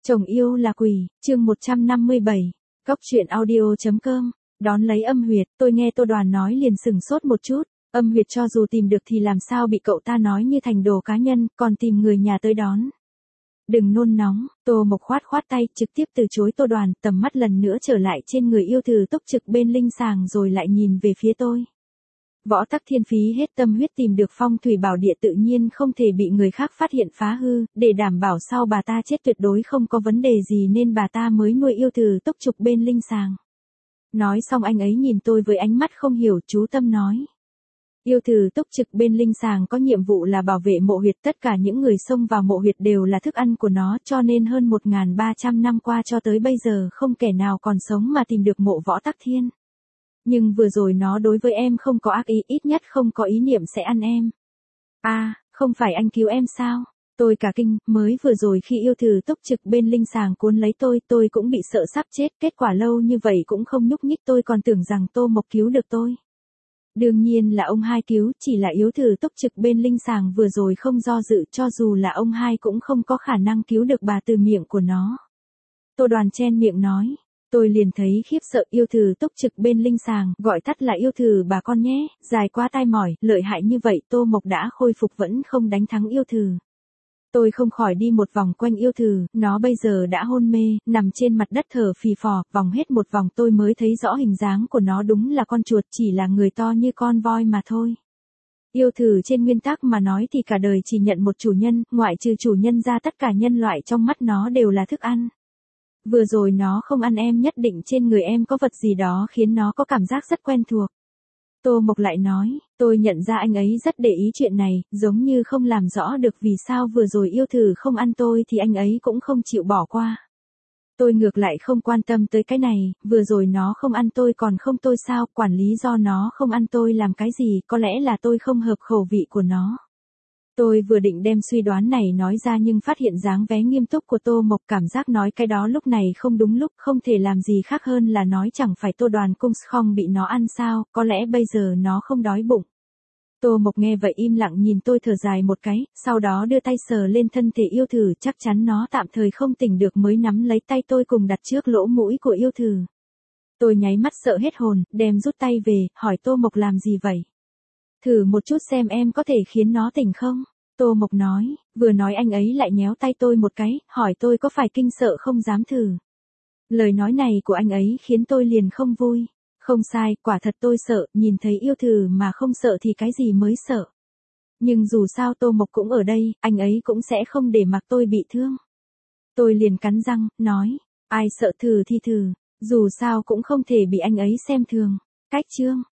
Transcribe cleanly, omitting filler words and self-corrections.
Chồng yêu là quỷ, chương 157, Cóc truyện audio.com, đón lấy Âm Huyệt, tôi nghe Tô Đoàn nói liền sừng sốt một chút, Âm Huyệt cho dù tìm được thì làm sao bị cậu ta nói như thành đồ cá nhân, còn tìm người nhà tới đón. Đừng nôn nóng, Tô Mộc khoát khoát tay, trực tiếp từ chối Tô Đoàn, tầm mắt lần nữa trở lại trên người yêu thử túc trực bên linh sàng rồi lại nhìn về phía tôi. Võ Tắc Thiên phí hết tâm huyết tìm được phong thủy bảo địa tự nhiên không thể bị người khác phát hiện phá hư, để đảm bảo sau bà ta chết tuyệt đối không có vấn đề gì nên bà ta mới nuôi yêu thử túc trục bên linh sàng. Nói xong anh ấy nhìn tôi với ánh mắt không hiểu, chú tâm nói. Yêu thử túc trực bên linh sàng có nhiệm vụ là bảo vệ mộ huyệt, tất cả những người xông vào mộ huyệt đều là thức ăn của nó, cho nên hơn 1.300 năm qua cho tới bây giờ không kẻ nào còn sống mà tìm được mộ Võ Tắc Thiên. Nhưng vừa rồi nó đối với em không có ác ý, ít nhất không có ý niệm sẽ ăn em. Không phải anh cứu em sao? Tôi cả kinh, mới vừa rồi khi yêu thử túc trực bên linh sàng cuốn lấy tôi cũng bị sợ sắp chết, kết quả lâu như vậy cũng không nhúc nhích, tôi còn tưởng rằng Tô Mộc cứu được tôi. Đương nhiên là ông hai cứu, chỉ là yêu thử túc trực bên linh sàng vừa rồi không do dự, cho dù là ông hai cũng không có khả năng cứu được bà từ miệng của nó. Tô Đoàn chen miệng nói. Tôi liền thấy khiếp sợ, yêu thử túc trực bên linh sàng, gọi tắt là yêu thử bà con nhé, dài quá tai mỏi, lợi hại như vậy Tô Mộc đã khôi phục vẫn không đánh thắng yêu thử. Tôi không khỏi đi một vòng quanh yêu thử, nó bây giờ đã hôn mê, nằm trên mặt đất thở phì phò, vòng hết một vòng tôi mới thấy rõ hình dáng của nó, đúng là con chuột, chỉ là người to như con voi mà thôi. Yêu thử trên nguyên tắc mà nói thì cả đời chỉ nhận một chủ nhân, ngoại trừ chủ nhân ra tất cả nhân loại trong mắt nó đều là thức ăn. Vừa rồi nó không ăn em, nhất định trên người em có vật gì đó khiến nó có cảm giác rất quen thuộc. Tô Mộc lại nói, tôi nhận ra anh ấy rất để ý chuyện này, giống như không làm rõ được vì sao vừa rồi yêu thử không ăn tôi thì anh ấy cũng không chịu bỏ qua. Tôi ngược lại không quan tâm tới cái này, vừa rồi nó không ăn tôi còn không tôi sao, quản lý do nó không ăn tôi làm cái gì, có lẽ là tôi không hợp khẩu vị của nó. Tôi vừa định đem suy đoán này nói ra nhưng phát hiện dáng vẻ nghiêm túc của Tô Mộc, cảm giác nói cái đó lúc này không đúng lúc, không thể làm gì khác hơn là nói chẳng phải Tô Đoàn cung không bị nó ăn sao, có lẽ bây giờ nó không đói bụng. Tô Mộc nghe vậy im lặng nhìn tôi thở dài một cái, sau đó đưa tay sờ lên thân thể yêu thử, chắc chắn nó tạm thời không tỉnh được mới nắm lấy tay tôi cùng đặt trước lỗ mũi của yêu thử. Tôi nháy mắt sợ hết hồn, đem rút tay về, hỏi Tô Mộc làm gì vậy? Thử một chút xem em có thể khiến nó tỉnh không? Tô Mộc nói, vừa nói anh ấy lại nhéo tay tôi một cái, hỏi tôi có phải kinh sợ không dám thử. Lời nói này của anh ấy khiến tôi liền không vui. Không sai, quả thật tôi sợ, nhìn thấy yêu thử mà không sợ thì cái gì mới sợ. Nhưng dù sao Tô Mộc cũng ở đây, anh ấy cũng sẽ không để mặc tôi bị thương. Tôi liền cắn răng, nói, ai sợ thử thì thử, dù sao cũng không thể bị anh ấy xem thường. Cách chương